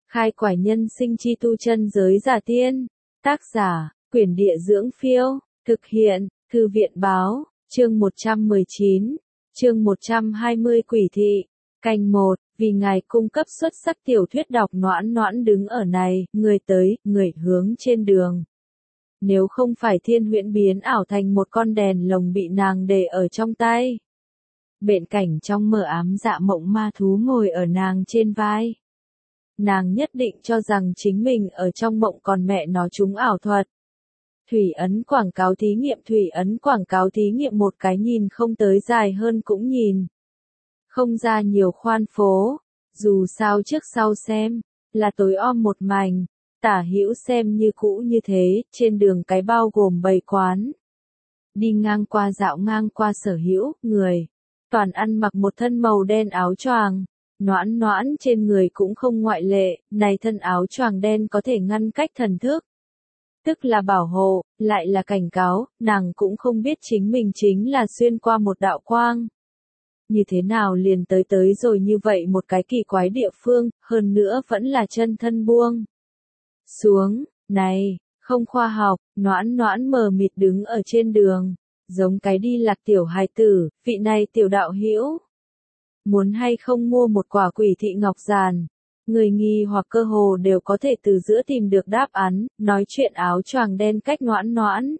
Khai quải nhân sinh chi tu chân giới giả tiên. Tác giả, Quyển Địa Dưỡng Phiêu. Thực hiện, Thư viện Báo. Chương 119. Chương 120 Quỷ thị. Canh 1. Vì ngài cung cấp xuất sắc tiểu thuyết đọc Noãn Noãn đứng ở này, người tới, người hướng trên đường. Nếu không phải thiên huyễn biến ảo thành một con đèn lồng bị nàng để ở trong tay. Bện cảnh trong mơ ám dạ mộng ma thú ngồi ở nàng trên vai. Nàng nhất định cho rằng chính mình ở trong mộng còn mẹ nó trúng ảo thuật. Thủy ấn quảng cáo thí nghiệm, thủy ấn quảng cáo thí nghiệm, một cái nhìn không tới dài hơn cũng nhìn không ra nhiều khoan phố, dù sao trước sau xem, là tối om một mảnh, tả hữu xem như cũ như thế, trên đường cái bao gồm bầy quán. Đi ngang qua dạo ngang qua sở hữu, người, toàn ăn mặc một thân màu đen áo choàng, Noãn Noãn trên người cũng không ngoại lệ, này thân áo choàng đen có thể ngăn cách thần thức. Tức là bảo hộ, lại là cảnh cáo, nàng cũng không biết chính mình chính là xuyên qua một đạo quang. Như thế nào liền tới rồi như vậy một cái kỳ quái địa phương, hơn nữa vẫn là chân thân buông xuống, này, không khoa học. Noãn Noãn mờ mịt đứng ở trên đường, giống cái đi lạc tiểu hài tử, vị này tiểu đạo hữu. Muốn hay không mua một quả quỷ thị ngọc giàn? Người nghi hoặc cơ hồ đều có thể từ giữa tìm được đáp án, nói chuyện áo choàng đen cách Noãn Noãn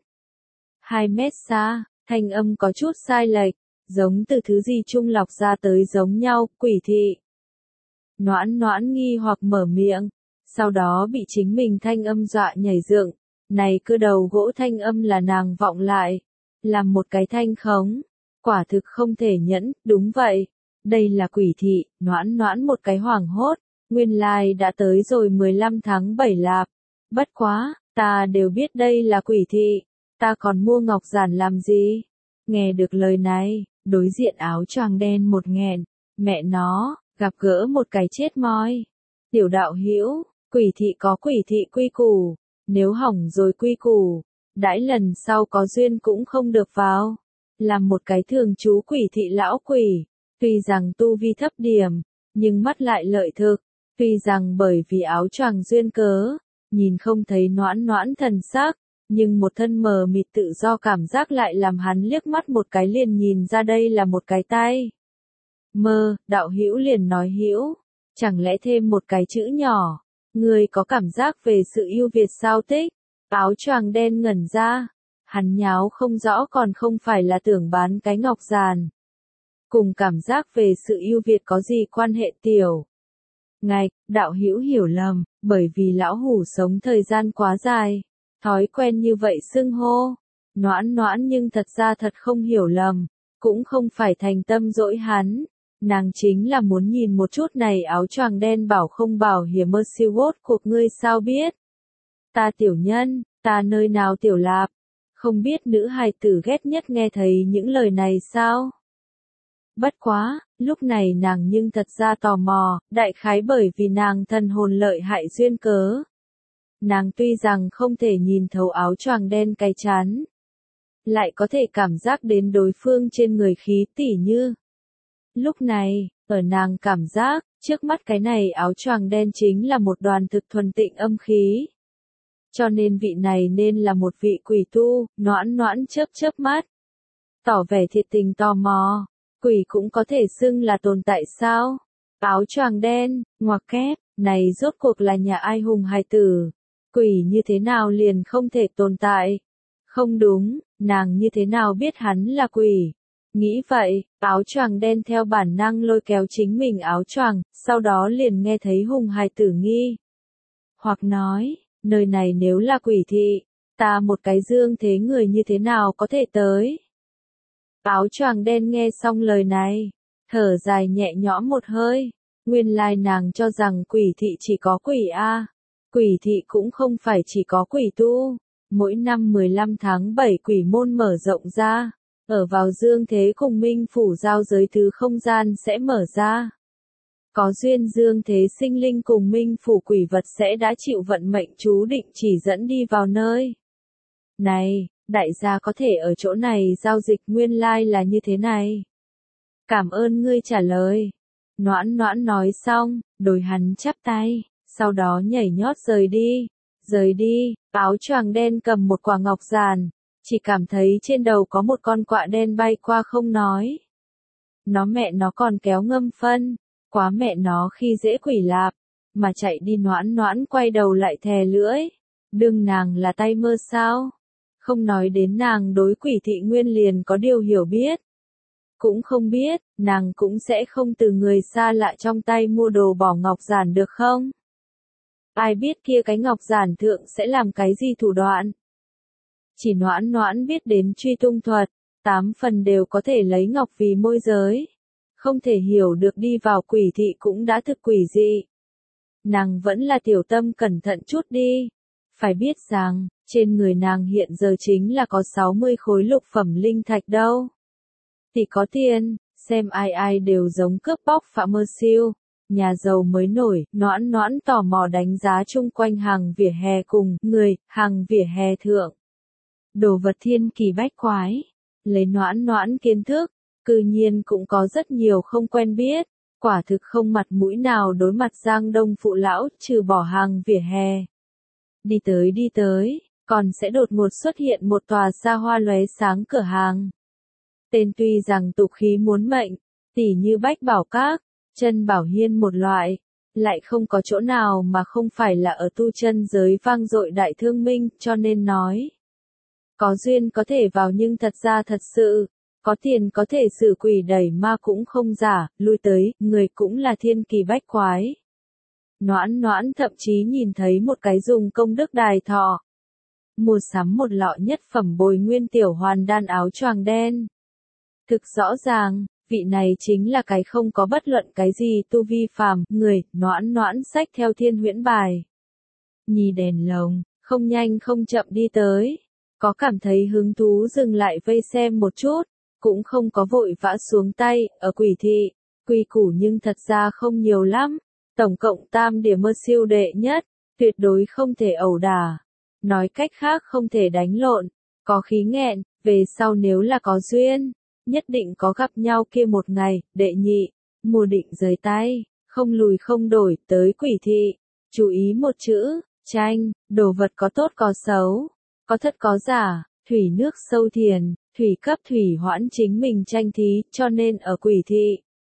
2 mét xa, thanh âm có chút sai lệch, giống từ thứ gì trung lọc ra tới giống nhau, quỷ thị. Noãn Noãn nghi hoặc mở miệng, sau đó bị chính mình thanh âm dọa nhảy dựng. Này cơ đầu gỗ thanh âm là nàng vọng lại, làm một cái thanh khống, quả thực không thể nhẫn, đúng vậy. Đây là quỷ thị. Noãn Noãn một cái hoảng hốt, nguyên lai đã tới rồi 15 tháng 7 lạp. Bất quá, ta đều biết đây là quỷ thị, ta còn mua ngọc giản làm gì? Nghe được lời này, đối diện áo choàng đen một nghẹn, mẹ nó, gặp gỡ một cái chết moi. Tiểu đạo hữu, quỷ thị có quỷ thị quy củ, nếu hỏng rồi quy củ, đãi lần sau có duyên cũng không được vào. Làm một cái thường trú quỷ thị lão quỷ, tuy rằng tu vi thấp điểm, nhưng mắt lại lợi thực, tuy rằng bởi vì áo choàng duyên cớ, nhìn không thấy Noãn Noãn thần sắc, nhưng một thân mờ mịt tự do cảm giác lại làm hắn liếc mắt một cái liền nhìn ra đây là một cái tay. Mơ, đạo hữu liền nói hữu, chẳng lẽ thêm một cái chữ nhỏ, người có cảm giác về sự ưu việt sao tích? Áo choàng đen ngẩn ra, hắn nháo không rõ còn không phải là tưởng bán cái ngọc giàn. Cùng cảm giác về sự ưu việt có gì quan hệ tiểu? Ngài, đạo hữu hiểu lầm, bởi vì lão hủ sống thời gian quá dài, thói quen như vậy xưng hô. Noãn Noãn nhưng thật ra thật không hiểu lầm, cũng không phải thành tâm dỗi hắn. Nàng chính là muốn nhìn một chút này áo choàng đen bảo không bảo hiểm mơ siêu gốt cuộc ngươi sao biết. Ta tiểu nhân, ta nơi nào tiểu lạp, không biết nữ hài tử ghét nhất nghe thấy những lời này sao? Bất quá, lúc này nàng nhưng thật ra tò mò, đại khái bởi vì nàng thần hồn lợi hại duyên cớ. Nàng tuy rằng không thể nhìn thấu áo choàng đen cái chán, lại có thể cảm giác đến đối phương trên người khí tỉ như. Lúc này, ở nàng cảm giác, trước mắt cái này áo choàng đen chính là một đoàn thực thuần tịnh âm khí. Cho nên vị này nên là một vị quỷ tu. Noãn Noãn chớp mắt, tỏ vẻ thiệt tình tò mò. Quỷ cũng có thể xưng là tồn tại sao? Áo choàng đen, ngoặc kép, này rốt cuộc là nhà ai hùng hài tử? Quỷ như thế nào liền không thể tồn tại? Không đúng, nàng như thế nào biết hắn là quỷ? Nghĩ vậy, áo choàng đen theo bản năng lôi kéo chính mình áo choàng, sau đó liền nghe thấy hùng hài tử nghi hoặc nói, nơi này nếu là quỷ thị, ta một cái dương thế người như thế nào có thể tới? Áo choàng đen nghe xong lời này, thở dài nhẹ nhõm một hơi, nguyên lai nàng cho rằng quỷ thị chỉ có quỷ a. Quỷ thị cũng không phải chỉ có quỷ tu, mỗi năm 15 tháng 7 quỷ môn mở rộng ra, ở vào dương thế cùng minh phủ giao giới thứ không gian sẽ mở ra. Có duyên dương thế sinh linh cùng minh phủ quỷ vật sẽ đã chịu vận mệnh chú định chỉ dẫn đi vào nơi này. Đại gia có thể ở chỗ này giao dịch, nguyên lai là như thế này. Cảm ơn ngươi trả lời. Noãn Noãn nói xong, đối hắn chắp tay, sau đó nhảy nhót rời đi, áo choàng đen cầm một quả ngọc giản, chỉ cảm thấy trên đầu có một con quạ đen bay qua không nói. Nó mẹ nó còn kéo ngâm phân, quá mẹ nó khi dễ quỷ lạp, mà chạy đi. Noãn Noãn quay đầu lại thè lưỡi, đừng nàng là tay mơ sao? Không nói đến nàng đối Quỷ Thị Nguyên liền có điều hiểu biết. Cũng không biết, nàng cũng sẽ không từ người xa lạ trong tay mua đồ bỏ ngọc giản được không? Ai biết kia cái ngọc giản thượng sẽ làm cái gì thủ đoạn? Chỉ Noãn Noãn biết đến truy tung thuật, 8 phần đều có thể lấy ngọc vì môi giới. Không thể hiểu được đi vào Quỷ Thị cũng đã thực quỷ dị. Nàng vẫn là tiểu tâm cẩn thận chút đi. Phải biết rằng, trên người nàng hiện giờ chính là có 60 khối lục phẩm linh thạch đâu. Thì có tiền, xem ai ai đều giống cướp bóc Phạm Mơ Siêu. Nhà giàu mới nổi. Noãn Noãn tò mò đánh giá chung quanh hàng vỉa hè cùng người, hàng vỉa hè thượng. Đồ vật thiên kỳ bách quái. Lấy Noãn Noãn kiến thức, cư nhiên cũng có rất nhiều không quen biết. Quả thực không mặt mũi nào đối mặt Giang Đông phụ lão, trừ bỏ hàng vỉa hè. Đi tới, còn sẽ đột ngột xuất hiện một tòa xa hoa lóe sáng cửa hàng. Tên tuy rằng tục khí muốn mệnh, tỉ như Bách Bảo Các, Chân Bảo Hiên một loại, lại không có chỗ nào mà không phải là ở tu chân giới vang dội đại thương minh, cho nên nói. Có duyên có thể vào nhưng thật ra thật sự, có tiền có thể xử quỷ đẩy ma cũng không giả, lui tới, người cũng là thiên kỳ bách quái. Noãn Noãn thậm chí nhìn thấy một cái dùng công đức đài thọ. Mua sắm một lọ nhất phẩm bồi nguyên tiểu hoàn đan áo choàng đen. Thực rõ ràng, vị này chính là cái không có bất luận cái gì tu vi phàm, người. Noãn Noãn xách theo thiên huyễn bài. Nhì đèn lồng, không nhanh không chậm đi tới. Có cảm thấy hứng thú dừng lại vây xem một chút, cũng không có vội vã xuống tay. Ở Quỷ Thị, quy củ nhưng thật ra không nhiều lắm. Tổng cộng tam điểm mơ siêu đệ nhất, tuyệt đối không thể ẩu đả. Nói cách khác không thể đánh lộn, có khí nghẹn, về sau nếu là có duyên, nhất định có gặp nhau kia một ngày. Đệ nhị, mùa định rời tay, không lùi không đổi, tới Quỷ Thị. Chú ý một chữ, tranh, đồ vật có tốt có xấu, có thật có giả, thủy nước sâu thiền, thủy cấp thủy hoãn chính mình tranh thí, cho nên ở Quỷ Thị.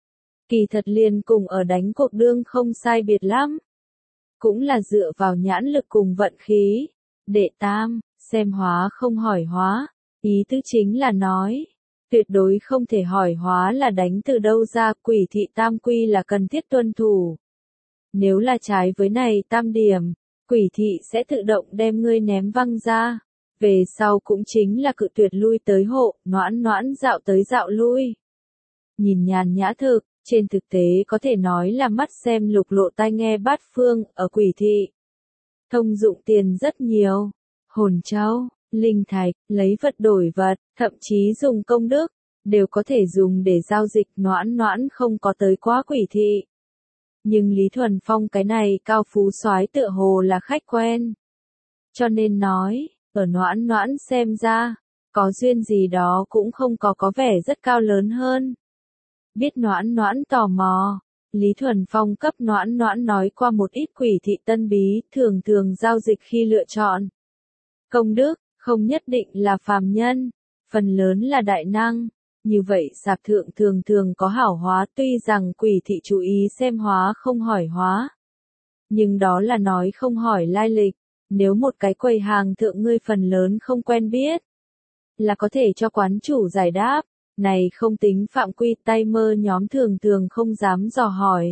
Kỳ thật liền cùng ở đánh cuộc đương không sai biệt lắm. Cũng là dựa vào nhãn lực cùng vận khí. Đệ tam, xem hóa không hỏi hóa. Ý tứ chính là nói, tuyệt đối không thể hỏi hóa là đánh từ đâu ra. Quỷ Thị tam quy là cần thiết tuân thủ. Nếu là trái với này tam điểm, Quỷ Thị sẽ tự động đem ngươi ném văng ra. Về sau cũng chính là cự tuyệt lui tới hộ. Noãn Noãn dạo tới dạo lui. Nhìn nhàn nhã thực. Trên thực tế có thể nói là mắt xem lục lộ tai nghe bát phương. Ở Quỷ Thị, thông dụng tiền rất nhiều. Hồn châu, linh thạch, lấy vật đổi vật, thậm chí dùng công đức, đều có thể dùng để giao dịch. Noãn Noãn không có tới quá Quỷ Thị. Nhưng Lý Thuần Phong cái này cao phú soái tựa hồ là khách quen. Cho nên nói, ở Noãn Noãn xem ra, có duyên gì đó cũng không có vẻ rất cao lớn hơn. Biết Noãn Noãn tò mò, Lý Thuần Phong cấp Noãn Noãn nói qua một ít Quỷ Thị tân bí, thường giao dịch khi lựa chọn. Công đức, không nhất định là phàm nhân, phần lớn là đại năng. Như vậy sạp thượng thường có hảo hóa, tuy rằng Quỷ Thị chú ý xem hóa không hỏi hóa. Nhưng đó là nói không hỏi lai lịch, nếu một cái quầy hàng thượng ngươi phần lớn không quen biết, là có thể cho quán chủ giải đáp. Này không tính phạm quy, tay mơ nhóm thường không dám dò hỏi.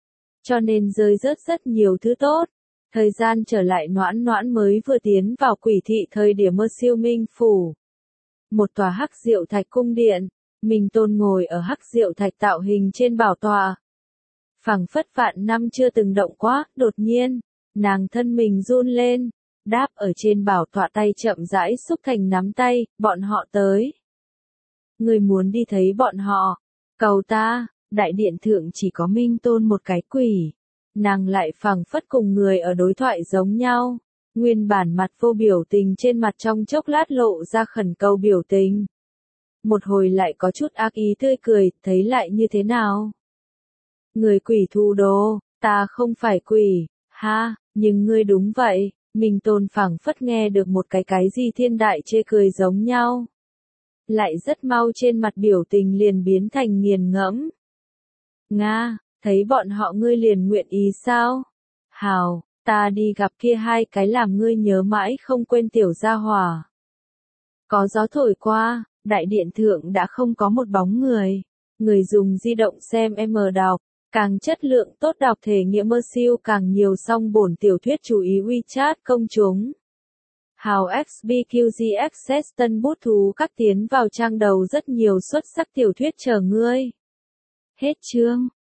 Cho nên rơi rớt rất nhiều thứ tốt. Thời gian trở lại Noãn Noãn mới vừa tiến vào Quỷ Thị thời điểm mơ siêu minh phủ. Một tòa hắc diệu thạch cung điện, Minh Tôn ngồi ở hắc diệu thạch tạo hình trên bảo tọa. Phảng phất vạn năm chưa từng động quá, đột nhiên, nàng thân mình run lên, đáp ở trên bảo tọa tay chậm rãi xúc thành nắm tay. Bọn họ tới. Người muốn đi thấy bọn họ, cầu ta. Đại điện thượng chỉ có Minh Tôn một cái quỷ. Nàng lại phảng phất cùng người ở đối thoại giống nhau. Nguyên bản mặt vô biểu tình trên mặt trong chốc lát lộ ra khẩn cầu biểu tình. Một hồi lại có chút ác ý tươi cười, thấy lại như thế nào? Người quỷ thu đồ, ta không phải quỷ, Ha, nhưng ngươi đúng vậy, Minh Tôn phảng phất nghe được một cái gì thiên đại chê cười giống nhau. Lại rất mau trên mặt biểu tình liền biến thành nghiền ngẫm. Nga, thấy bọn họ ngươi liền nguyện ý sao? Hào, ta đi gặp kia hai cái làm ngươi nhớ mãi không quên tiểu gia hỏa. Có gió thổi qua, đại điện thượng đã không có một bóng người. Người dùng di động xem M đọc, càng chất lượng tốt đọc thể nghiệm mơ siêu càng nhiều song bổn tiểu thuyết chú ý WeChat công chúng. Hào XBQG Access tân bút thú các tiến vào trang đầu rất nhiều xuất sắc tiểu thuyết chờ ngươi. Hết chương.